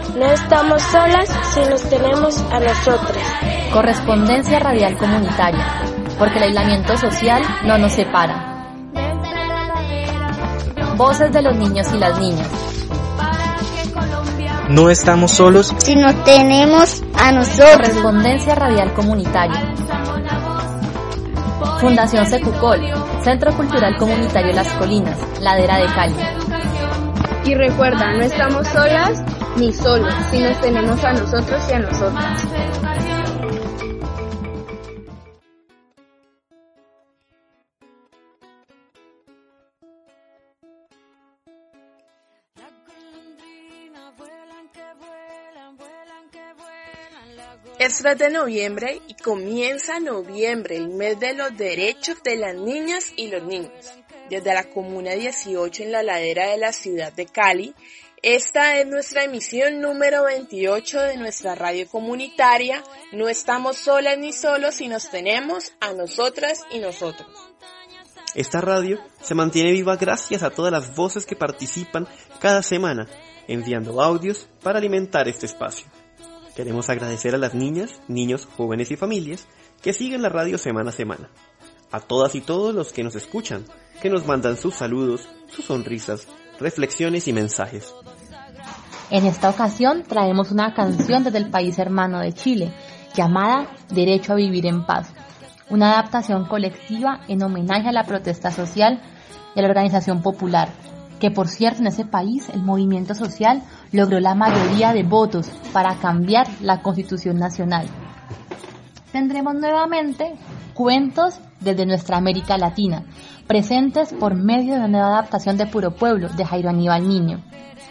No estamos solas si nos tenemos a nosotras. Correspondencia radial comunitaria, porque el aislamiento social no nos separa. Voces de los niños y las niñas. No estamos solos si nos tenemos a nosotros. Correspondencia radial comunitaria. Fundación Secucol, Centro Cultural Comunitario Las Colinas, Ladera de Cali. Y recuerda, no estamos solas ni solos, si nos tenemos a nosotros y a nosotras. Es 3 de noviembre y comienza noviembre, el mes de los derechos de las niñas y los niños. Desde la Comuna 18 en la ladera de la ciudad de Cali, esta es nuestra emisión número 28 de nuestra radio comunitaria. No estamos solas ni solos si nos tenemos a nosotras y nosotros. Esta radio se mantiene viva gracias a todas las voces que participan cada semana, enviando audios para alimentar este espacio. Queremos agradecer a las niñas, niños, jóvenes y familias que siguen la radio semana a semana. A todas y todos los que nos escuchan, que nos mandan sus saludos, sus sonrisas, reflexiones y mensajes. En esta ocasión traemos una canción desde el país hermano de Chile, llamada Derecho a Vivir en Paz. Una adaptación colectiva en homenaje a la protesta social y a la organización popular, que por cierto en ese país el movimiento social logró la mayoría de votos para cambiar la Constitución Nacional. Tendremos nuevamente cuentos desde nuestra América Latina, presentes por medio de una nueva adaptación de Puro Pueblo, de Jairo Aníbal Niño.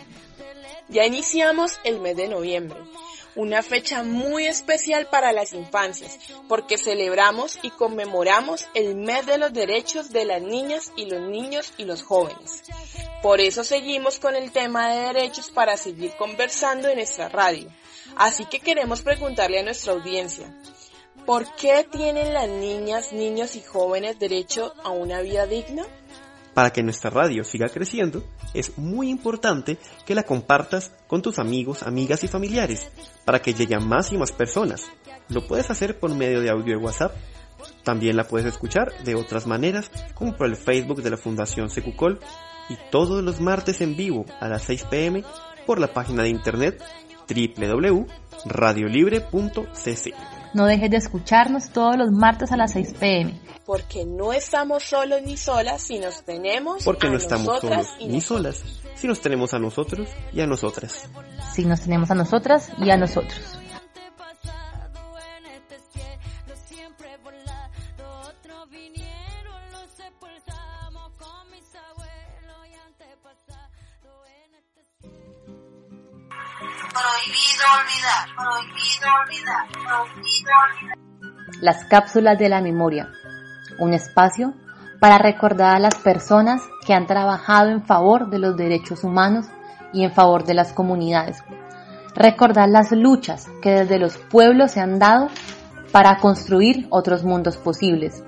Ya iniciamos el mes de noviembre, una fecha muy especial para las infancias, porque celebramos y conmemoramos el mes de los derechos de las niñas y los niños y los jóvenes. Por eso seguimos con el tema de derechos para seguir conversando en nuestra radio. Así que queremos preguntarle a nuestra audiencia, ¿por qué tienen las niñas, niños y jóvenes derecho a una vida digna? Para que nuestra radio siga creciendo, es muy importante que la compartas con tus amigos, amigas y familiares, para que llegue a más y más personas. Lo puedes hacer por medio de audio de WhatsApp. También la puedes escuchar de otras maneras, como por el Facebook de la Fundación Secucol, y todos los martes en vivo a las 6 p.m. por la página de internet www.radiolibre.cc. No dejes de escucharnos todos los martes a las 6 p.m. Porque no estamos solos ni solas si nos tenemos Porque a no estamos nosotras solos y ni solas si nos tenemos a nosotros y a nosotras. Si nos tenemos a nosotras y a nosotros. Prohibido olvidar, prohibido olvidar, prohibido olvidar. Las cápsulas de la memoria, un espacio para recordar a las personas que han trabajado en favor de los derechos humanos y en favor de las comunidades. Recordar las luchas que desde los pueblos se han dado para construir otros mundos posibles.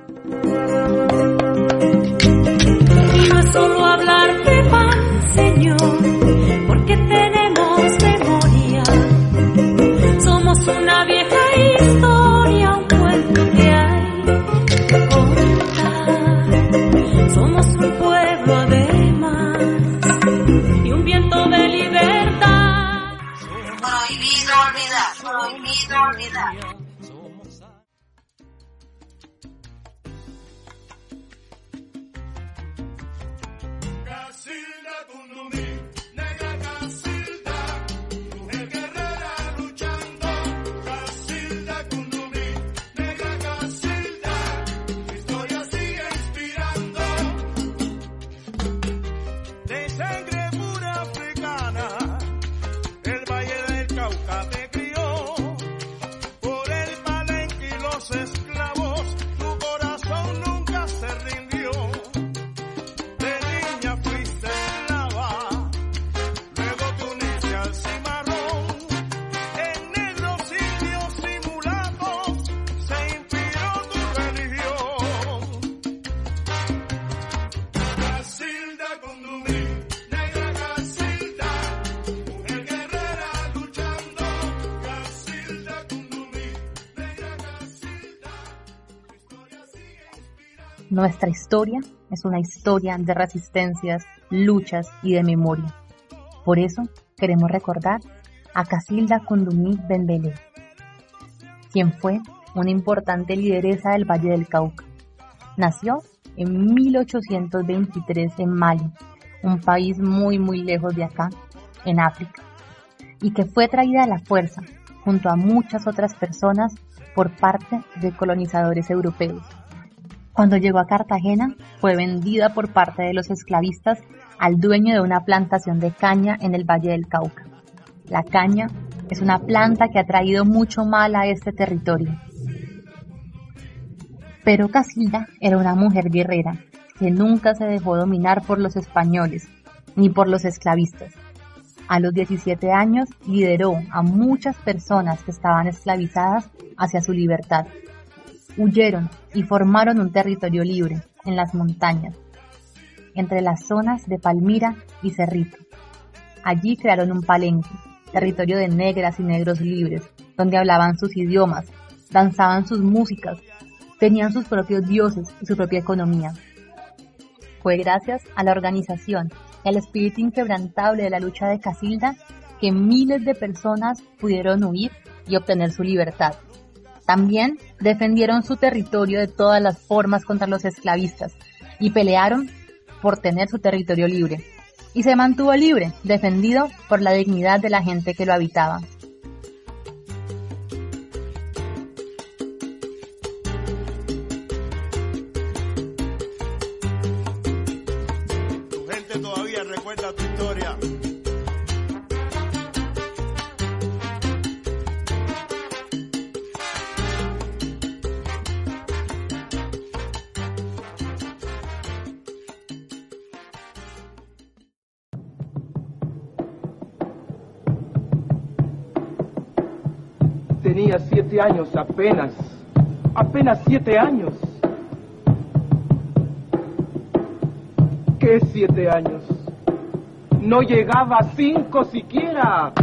No es solo hablar de paz, Señor, porque tenemos memoria. Somos una vieja historia, un cuento que hay que contar. Somos un pueblo además y un viento de libertad. Prohibido olvidar, prohibido olvidar. Por el Nuestra historia es una historia de resistencias, luchas y de memoria. Por eso queremos recordar a Casilda Cundumí Dembélé, quien fue una importante lideresa del Valle del Cauca. Nació en 1823 en Mali, un país muy lejos de acá, en África, y que fue traída a la fuerza, junto a muchas otras personas, por parte de colonizadores europeos. Cuando llegó a Cartagena, fue vendida por parte de los esclavistas al dueño de una plantación de caña en el Valle del Cauca. La caña es una planta que ha traído mucho mal a este territorio. Pero Casilda era una mujer guerrera, que nunca se dejó dominar por los españoles, ni por los esclavistas. A los 17 años lideró a muchas personas que estaban esclavizadas hacia su libertad. Huyeron y formaron un territorio libre en las montañas, entre las zonas de Palmira y Cerrito. Allí crearon un palenque, territorio de negras y negros libres, donde hablaban sus idiomas, danzaban sus músicas, tenían sus propios dioses y su propia economía. Fue gracias a la organización y al espíritu inquebrantable de la lucha de Casilda que miles de personas pudieron huir y obtener su libertad. También defendieron su territorio de todas las formas contra los esclavistas y pelearon por tener su territorio libre. Y se mantuvo libre, defendido por la dignidad de la gente que lo habitaba. Tu gente todavía recuerda tu historia. Tenía 7 años apenas 7 años. ¿Qué 7 años? No llegaba a 5 siquiera.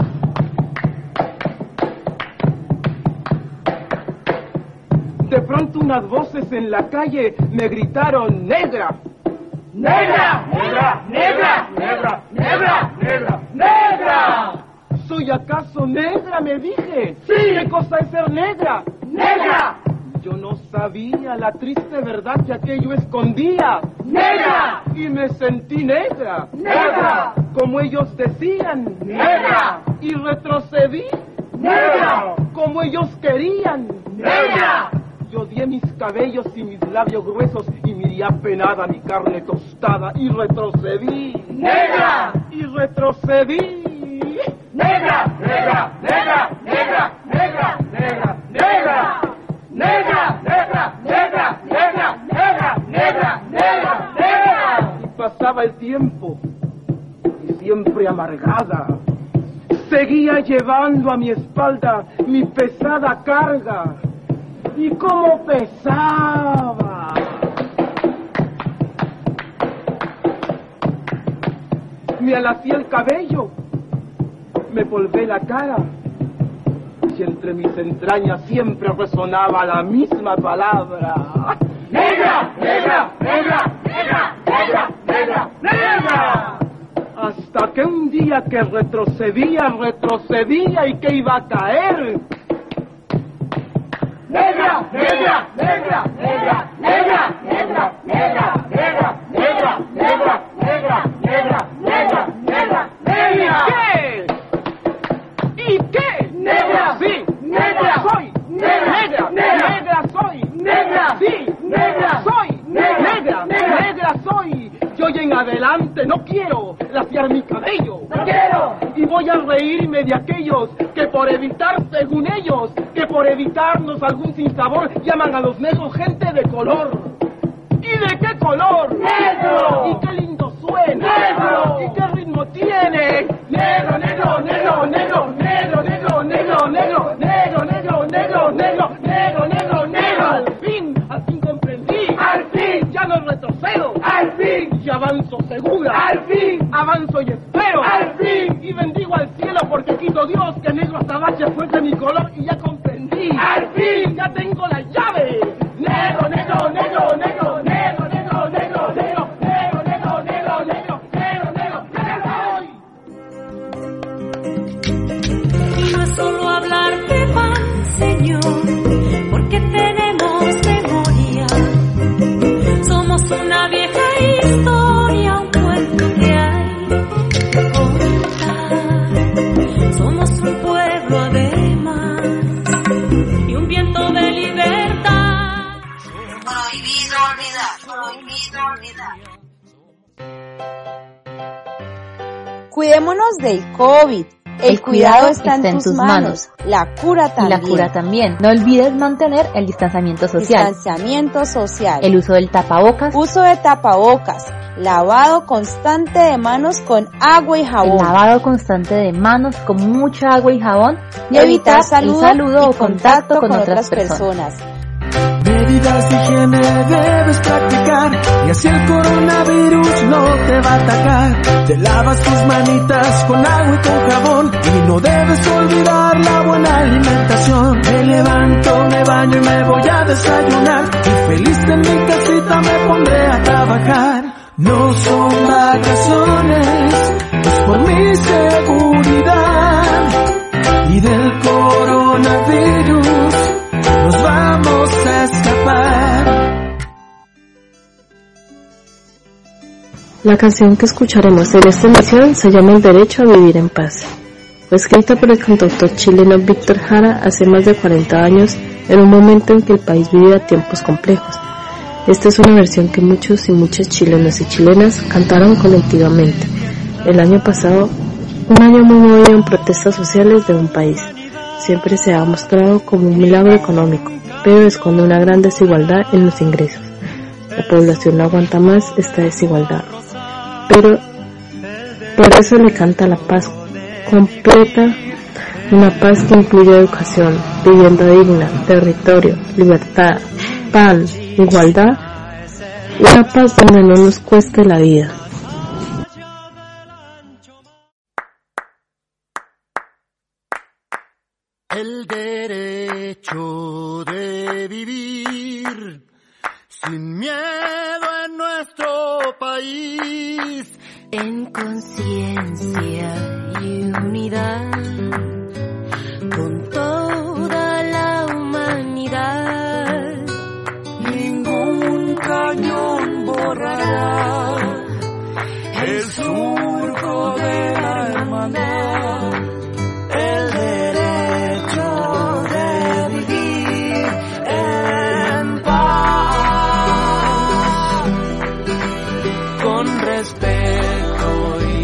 De pronto unas voces en la calle me gritaron: ¡Negra! ¡Negra! ¡Negra! ¡Negra! ¡Negra! ¡Negra! ¡Negra! ¡Negra! ¿Soy acaso negra?, me dije. ¡Sí! ¿Qué cosa es ser negra? ¡Negra! Yo no sabía la triste verdad que aquello escondía. ¡Negra! Y me sentí negra. ¡Negra! Como ellos decían. ¡Negra! Y retrocedí. ¡Negra! Como ellos querían. ¡Negra! Yo odié mis cabellos y mis labios gruesos y miré apenada mi carne tostada y retrocedí. ¡Negra! Y retrocedí. ¡Negra! ¡Negra! ¡Negra! ¡Negra! ¡Negra! ¡Negra! ¡Negra! ¡Negra! ¡Negra! ¡Negra! ¡Negra! ¡Negra! ¡Negra! ¡Negra! ¡Negra! Y pasaba el tiempo y siempre amargada seguía llevando a mi espalda mi pesada carga. ¿Y cómo pesaba? Me alacé el cabello, me polvé la cara, y entre mis entrañas siempre resonaba la misma palabra: ¡Negra! ¡Negra! ¡Negra! ¡Negra! ¡Negra! ¡Negra! ¡Negra! Hasta que un día que retrocedía y que iba a caer. ¡Negra! ¡Negra! ¡Negra! ¡Negra! ¡Negra! ¡Negra! ¡Negra! ¡Negra! ¡Negra! ¡Negra! ¡Negra! ¡Negra! ¡Negra! ¡Negra! ¡Negra! ¿Qué? ¿Y qué? ¡Negra! ¡Sí! ¡Negra! ¡Soy! ¡Negra! ¡Negra! ¡Negra soy! ¡Negra! ¡Sí! ¡Negra! ¡Soy! ¡Negra! ¡Negra soy! Yo hoy en adelante no quiero laciar mi cabello. ¡No quiero! Y voy a reírme de aquellos que por evitar, según ellos, que por evitarnos algún sinsabor llaman a los negros gente de color. ¿Y de qué color? ¡Negro! ¿Y qué lindo suena? ¡Negro! ¿Y qué ritmo tiene? ¡Negro, negro, negro, negro, negro, negro, negro, negro, negro, negro, negro, negro, negro, negro, negro! Al fin comprendí. ¡Al fin! Ya no retrocedo. ¡Al fin! Y avanzo segura. ¡Al fin! Avanzo y espero. ¡Al fin! Y bendigo al cielo porque quito Dios que negro azabache fuese mi color y ya comprendí. ¡Al fin! Ya tengo la llave. Negro, negro, negro, negro, negro. Y no es solo hablar de pan, Señor, porque tenemos memoria. Somos una vieja historia, un cuento que hay que contar. Somos un pueblo además y un viento de libertad. Prohibido olvidar, prohibido olvidar. Cuidémonos del COVID. El cuidado está en tus manos. La cura también. Y la cura también. No olvides mantener el distanciamiento social. Distanciamiento social. El uso del tapabocas. Uso de tapabocas. Lavado constante de manos con agua y jabón. El lavado constante de manos con mucha agua y jabón. Y evitar saludo o contacto con otras personas. Medidas de higiene debes practicar y así el coronavirus no te va a atacar. Te lavas tus manitas con agua y con jabón y no debes olvidar la buena alimentación. Me levanto, me baño y me voy a desayunar y feliz en mi casita me pondré a trabajar. No son vacaciones, es por mi seguridad y del coronavirus nos vamos a escapar. La canción que escucharemos en esta emisión se llama El Derecho a Vivir en Paz. Fue escrita por el cantautor chileno Víctor Jara hace más de 40 años, en un momento en que el país vivía tiempos complejos. Esta es una versión que muchos y muchas chilenos y chilenas cantaron colectivamente. El año pasado, un año muy movido en protestas sociales de un país. Siempre se ha mostrado como un milagro económico, pero esconde una gran desigualdad en los ingresos. La población no aguanta más esta desigualdad, pero por eso le canta la paz completa, una paz que incluye educación, vivienda digna, territorio, libertad, pan, igualdad, una paz donde no nos cueste la vida. El derecho de vivir sin miedo en nuestro país, en conciencia y unidad, con toda la humanidad. Ningún cañón borrará el surco de la hermandad. El derecho de vivir en paz, con respeto y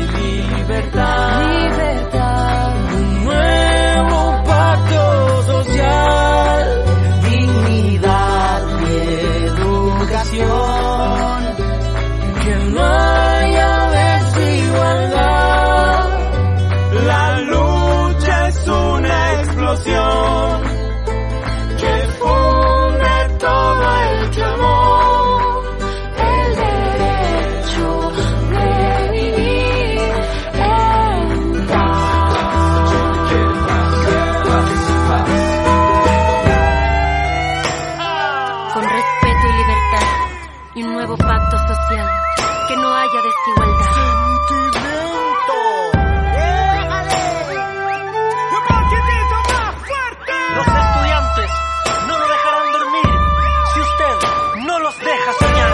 libertad. Un nuevo pacto social, dignidad y educación, que no haya desigualdad. La lucha es una explosión que funde todo el clamor. El derecho de vivir en paz. Con respeto y libertad y un nuevo pacto social, que no haya desigualdad. Los estudiantes no lo dejarán dormir si usted no los deja soñar.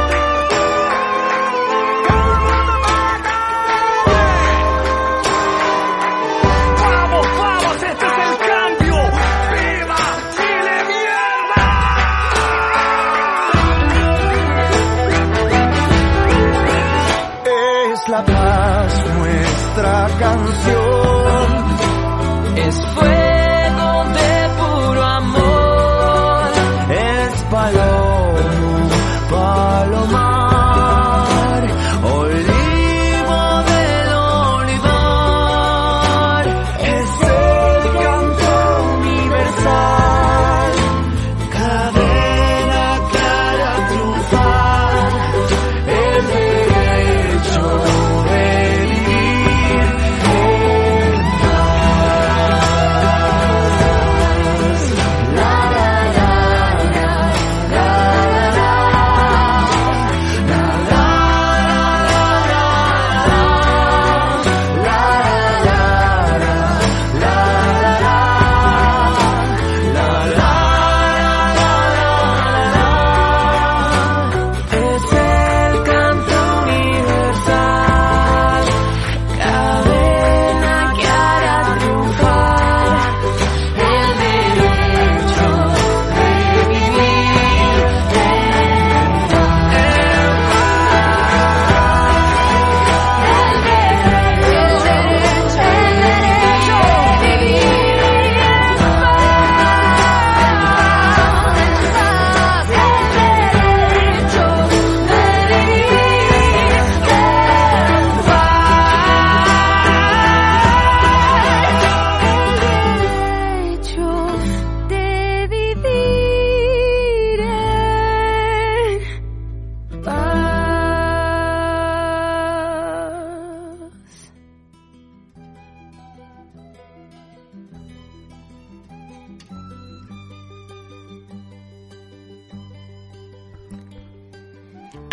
¡Vamos, vamos! ¡Este es el cambio! ¡Viva Chile, mierda! Es la paz nuestra canción. Es fuego de puro amor. Es palomo, palomar, olivo del olivar. Es el canto universal, cadena clara triunfar. El derecho de vivir en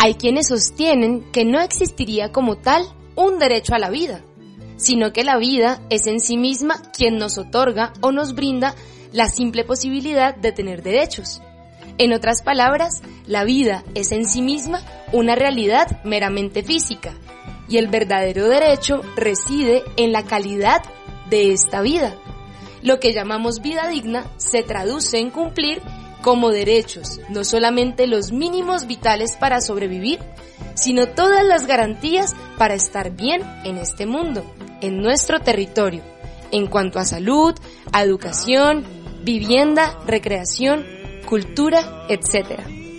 Hay quienes sostienen que no existiría como tal un derecho a la vida, sino que la vida es en sí misma quien nos otorga o nos brinda la simple posibilidad de tener derechos. En otras palabras, la vida es en sí misma una realidad meramente física, y el verdadero derecho reside en la calidad de esta vida. Lo que llamamos vida digna se traduce en cumplir como derechos no solamente los mínimos vitales para sobrevivir, sino todas las garantías para estar bien en este mundo, en nuestro territorio, en cuanto a salud, a educación, vivienda, recreación, cultura, etc.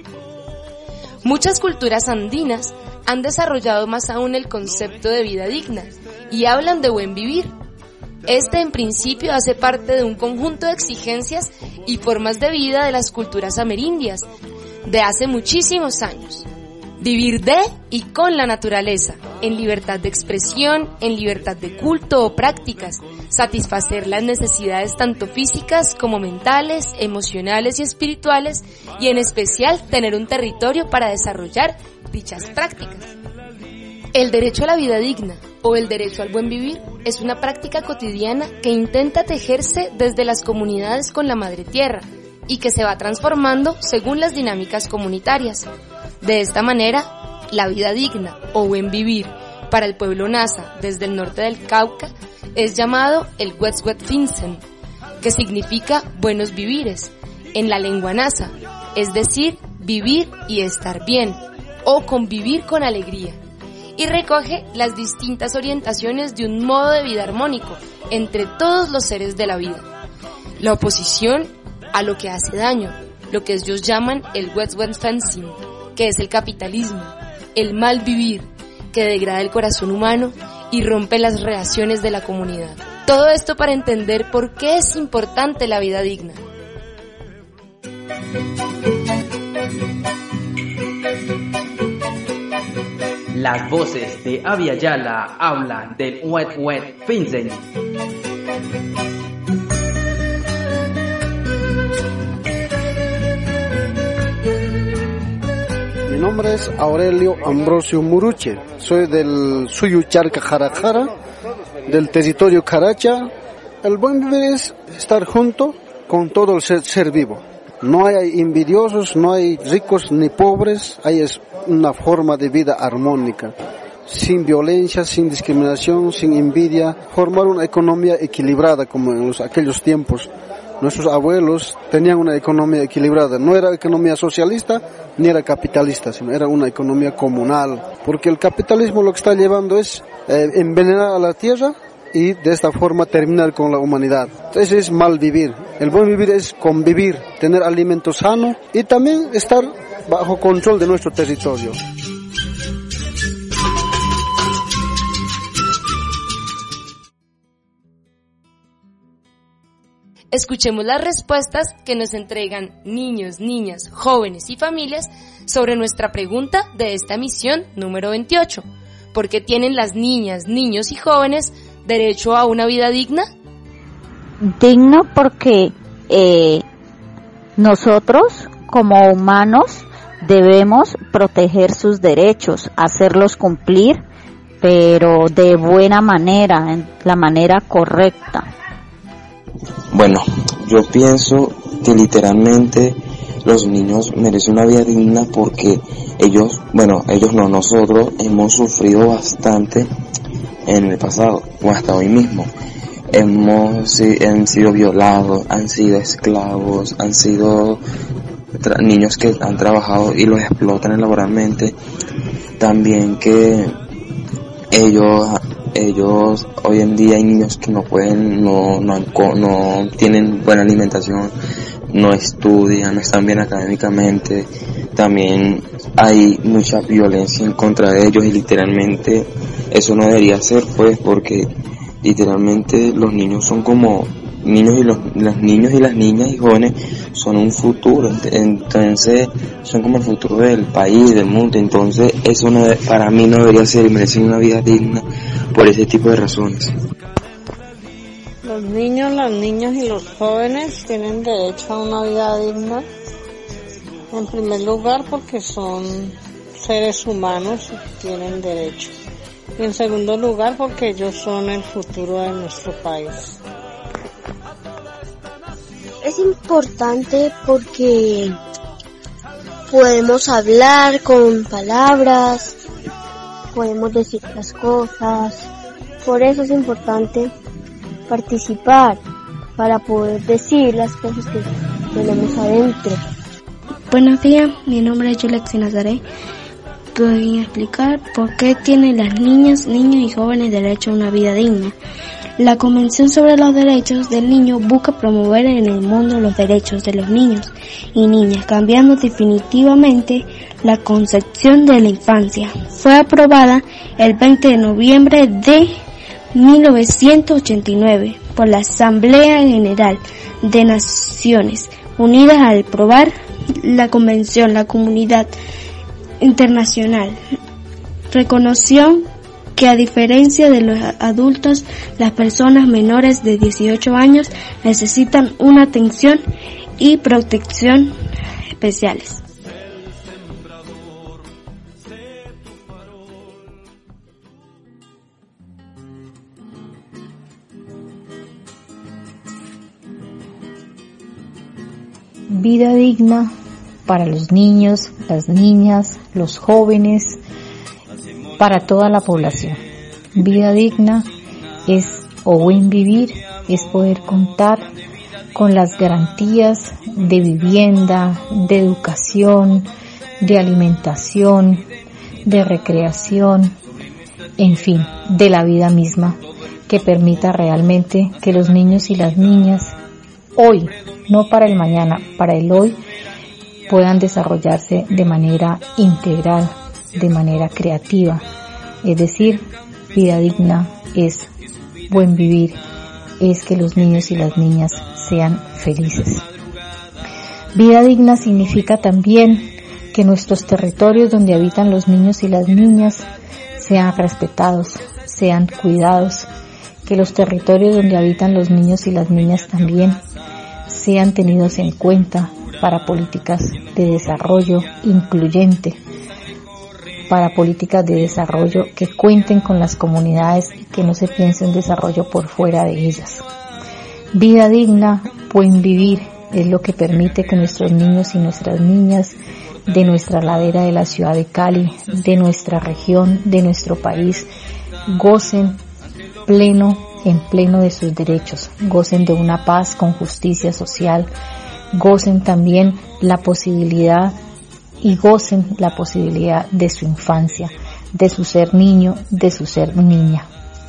Muchas culturas andinas han desarrollado más aún el concepto de vida digna y hablan de buen vivir. Este en principio hace parte de un conjunto de exigencias y formas de vida de las culturas amerindias de hace muchísimos años. Vivir de y con la naturaleza, en libertad de expresión, en libertad de culto o prácticas, satisfacer las necesidades tanto físicas como mentales, emocionales y espirituales, y en especial tener un territorio para desarrollar dichas prácticas. El derecho a la vida digna o el derecho al buen vivir es una práctica cotidiana que intenta tejerse desde las comunidades con la madre tierra y que se va transformando según las dinámicas comunitarias. De esta manera, la vida digna o buen vivir para el pueblo Nasa desde el norte del Cauca es llamado el Wet'suwet'finsen, que significa buenos vivires en la lengua Nasa, es decir, vivir y estar bien o convivir con alegría, y recoge las distintas orientaciones de un modo de vida armónico entre todos los seres de la vida. La oposición a lo que hace daño, lo que ellos llaman el Wet'suwet'fensin, que es el capitalismo, el mal vivir, que degrada el corazón humano y rompe las relaciones de la comunidad. Todo esto para entender por qué es importante la vida digna. Las voces de Abya Yala hablan del Wet'suwet'finsen. Mi nombre es Aurelio Ambrosio Muruche, soy del Suyucharca Jarajara, del territorio Caracha. El buen vivir es estar junto con todo el ser vivo. No hay envidiosos, no hay ricos ni pobres, hay es una forma de vida armónica, sin violencia, sin discriminación, sin envidia, formar una economía equilibrada como en aquellos tiempos. Nuestros abuelos tenían una economía equilibrada, no era economía socialista ni era capitalista, sino era una economía comunal, porque el capitalismo lo que está llevando es envenenar a la tierra y de esta forma terminar con la humanidad. Entonces es mal vivir. El buen vivir es convivir, tener alimento sano y también estar bajo control de nuestro territorio. Escuchemos las respuestas que nos entregan niños, niñas, jóvenes y familias sobre nuestra pregunta de esta emisión número 28. ¿Por qué tienen las niñas, niños y jóvenes derecho a una vida digna? Digno porque nosotros como humanos debemos proteger sus derechos, hacerlos cumplir, pero de buena manera, en la manera correcta. Bueno, yo pienso que literalmente los niños merecen una vida digna porque nosotros hemos sufrido bastante en el pasado o hasta hoy mismo. Han sido violados, han sido esclavos, han sido niños que han trabajado y los explotan laboralmente. También que ellos hoy en día hay niños que no tienen buena alimentación, no estudian, no están bien académicamente. También hay mucha violencia en contra de ellos y literalmente eso no debería ser, pues, porque literalmente los niños son como niños y los niños y las niñas y jóvenes son un futuro, entonces son como el futuro del país, del mundo. Entonces eso para mí no debería ser y merecen una vida digna por ese tipo de razones. Los niños, las niñas y los jóvenes tienen derecho a una vida digna, en primer lugar porque son seres humanos tienen derechos. Y en segundo lugar, porque ellos son el futuro de nuestro país. Es importante porque podemos hablar con palabras, podemos decir las cosas. Por eso es importante participar para poder decir las cosas que tenemos adentro. Buenos días, mi nombre es Yulexi Nazaré. Voy a explicar por qué tienen las niñas, niños y jóvenes derecho a una vida digna. La Convención sobre los Derechos del Niño busca promover en el mundo los derechos de los niños y niñas, cambiando definitivamente la concepción de la infancia. Fue aprobada el 20 de noviembre de 1989 por la Asamblea General de Naciones Unidas. Al aprobar la Convención, la comunidad internacional reconoció que a diferencia de los adultos, las personas menores de 18 años necesitan una atención y protección especiales. Vida digna para los niños, las niñas, los jóvenes, para toda la población. Vida digna es, o buen vivir, es poder contar con las garantías de vivienda, de educación, de alimentación, de recreación, en fin, de la vida misma, que permita realmente que los niños y las niñas hoy, no para el mañana, para el hoy, puedan desarrollarse de manera integral, de manera creativa. Es decir, vida digna es buen vivir, es que los niños y las niñas sean felices. Vida digna significa también que nuestros territorios donde habitan los niños y las niñas sean respetados, sean cuidados, que los territorios donde habitan los niños y las niñas también sean tenidos en cuenta para políticas de desarrollo incluyente, para políticas de desarrollo que cuenten con las comunidades y que no se piense en desarrollo por fuera de ellas. Vida digna, buen vivir, es lo que permite que nuestros niños y nuestras niñas de nuestra ladera de la ciudad de Cali, de nuestra región, de nuestro país, gocen en pleno de sus derechos, gocen de una paz con justicia social, gocen también la posibilidad de su infancia, de su ser niño, de su ser niña.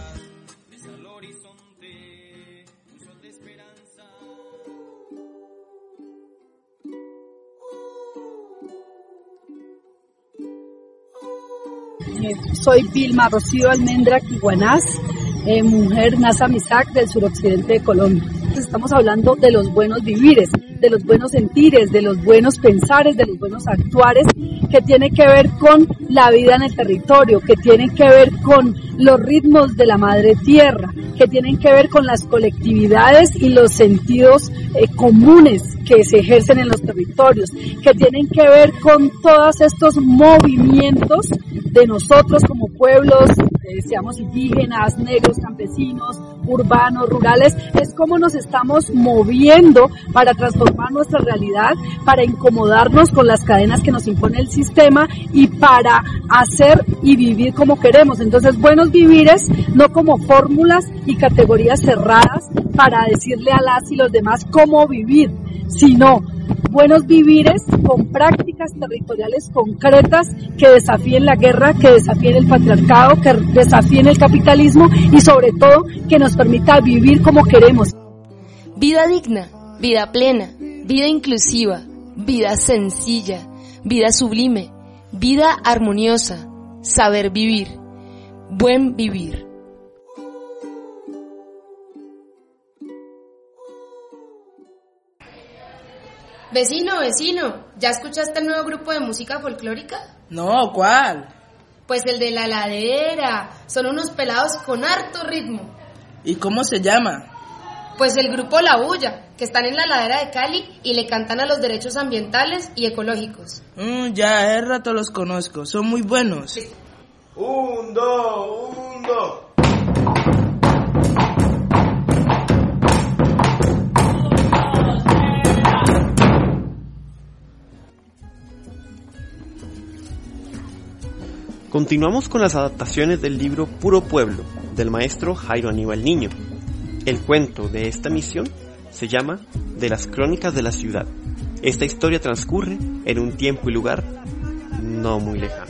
Soy Vilma Rocío Almendra Quiguanás, mujer Nasa Misac del suroccidente de Colombia. Estamos hablando de los buenos vivires, de los buenos sentires, de los buenos pensares, de los buenos actuares, que tiene que ver con la vida en el territorio, que tienen que ver con los ritmos de la madre tierra, que tienen que ver con las colectividades y los sentidos comunes que se ejercen en los territorios, que tienen que ver con todos estos movimientos de nosotros como pueblos, seamos indígenas, negros, campesinos, urbanos, rurales, es cómo nos estamos moviendo para transformar nuestra realidad, para incomodarnos con las cadenas que nos impone el sistema y para hacer y vivir como queremos. Entonces, buenos vivires, no como fórmulas y categorías cerradas para decirle a las y los demás cómo vivir, sino buenos vivires con prácticas territoriales concretas que desafíen la guerra, que desafíen el patriarcado, que desafíen el capitalismo y sobre todo que nos permita vivir como queremos. Vida digna, vida plena, vida inclusiva, vida sencilla, vida sublime, vida armoniosa, saber vivir, buen vivir. Vecino, ¿ya escuchaste el nuevo grupo de música folclórica? No, ¿cuál? Pues el de La Ladera, son unos pelados con harto ritmo. ¿Y cómo se llama? Pues el grupo La Bulla, que están en la ladera de Cali y le cantan a los derechos ambientales y ecológicos. Ya hace rato los conozco, son muy buenos. 1, 2, 1, 2. Continuamos con las adaptaciones del libro Puro Pueblo, del maestro Jairo Aníbal Niño. El cuento de esta misión se llama De las Crónicas de la Ciudad. Esta historia transcurre en un tiempo y lugar no muy lejano.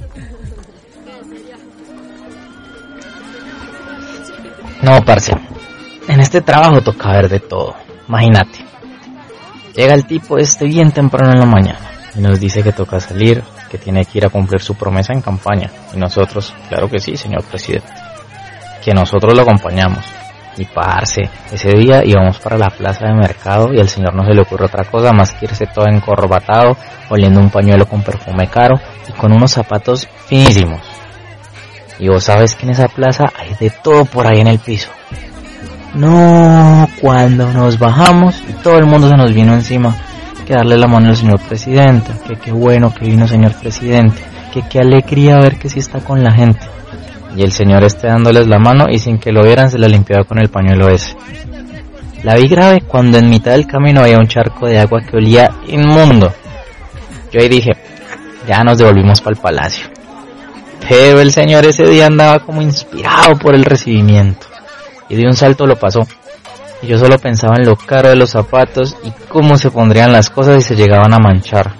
No, parce, en este trabajo toca ver de todo. Imagínate, llega el tipo bien temprano en la mañana y nos dice que toca salir, que tiene que ir a cumplir su promesa en campaña. Y nosotros, claro que sí, señor presidente, que nosotros lo acompañamos. Y parce, ese día íbamos para la plaza de mercado y al señor no se le ocurre otra cosa más que irse todo encorbatado, oliendo un pañuelo con perfume caro y con unos zapatos finísimos. Y vos sabes que en esa plaza hay de todo por ahí en el piso. No, cuando nos bajamos y todo el mundo se nos vino encima, que darle la mano al señor presidente, que qué bueno que vino señor presidente, que qué alegría ver que sí está con la gente. Y el señor dándoles la mano y sin que lo vieran se la limpiaba con el pañuelo ese. La vi grave cuando en mitad del camino había un charco de agua que olía inmundo. Yo ahí dije, ya nos devolvimos para el palacio. Pero el señor ese día andaba como inspirado por el recibimiento. Y de un salto lo pasó. Y yo solo pensaba en lo caro de los zapatos y cómo se pondrían las cosas si se llegaban a manchar.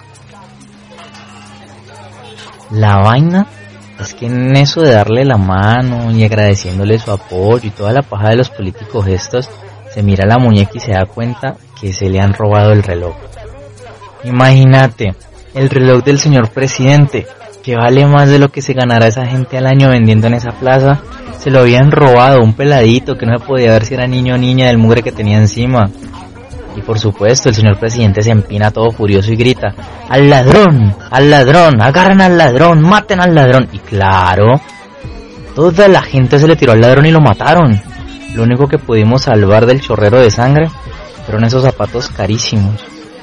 La vaina es que en eso de darle la mano y agradeciéndole su apoyo y toda la paja de los políticos gestos, se mira la muñeca y se da cuenta que se le han robado el reloj. Imagínate, el reloj del señor presidente, que vale más de lo que se ganará esa gente al año vendiendo en esa plaza, se lo habían robado un peladito que no se podía ver si era niño o niña del mugre que tenía encima. Y por supuesto el señor presidente se empina todo furioso y grita, ¡al ladrón! ¡Al ladrón! ¡Agarren al ladrón! ¡Maten al ladrón! Y claro, toda la gente se le tiró al ladrón y lo mataron. Lo único que pudimos salvar del chorrero de sangre fueron esos zapatos carísimos.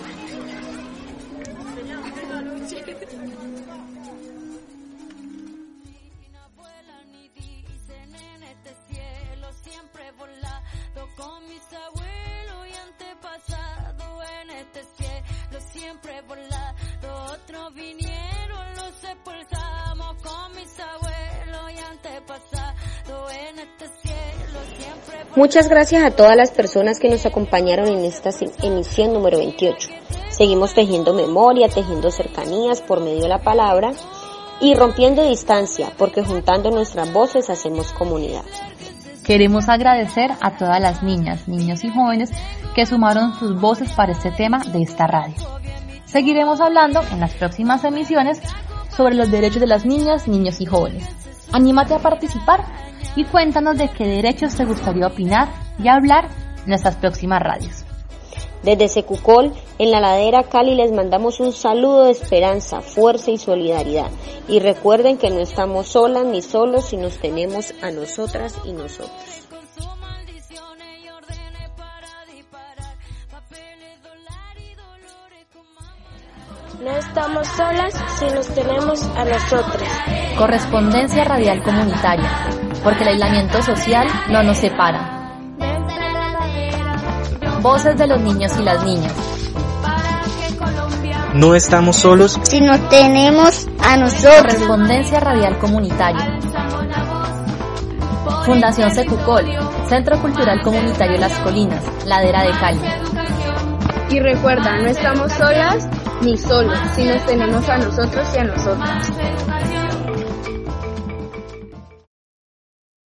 Muchas gracias a todas las personas que nos acompañaron en esta emisión número 28. Seguimos tejiendo memoria, tejiendo cercanías por medio de la palabra y rompiendo distancia, porque juntando nuestras voces hacemos comunidad. Queremos agradecer a todas las niñas, niños y jóvenes que sumaron sus voces para este tema de esta radio. Seguiremos hablando en las próximas emisiones sobre los derechos de las niñas, niños y jóvenes. Anímate a participar y cuéntanos de qué derechos te gustaría opinar y hablar en nuestras próximas radios. Desde Secucol, en la ladera Cali, les mandamos un saludo de esperanza, fuerza y solidaridad. Y recuerden que no estamos solas ni solos, si nos tenemos a nosotras y nosotros. No estamos solas si nos tenemos a nosotras. Correspondencia radial comunitaria, porque el aislamiento social no nos separa. Voces de los niños y las niñas. No estamos solos si nos tenemos a nosotros. Correspondencia radial comunitaria. Fundación Secucol, Centro Cultural Comunitario Las Colinas, Ladera de Cali. Y recuerda, no estamos solas ni solos, si nos tenemos a nosotros y a nosotras.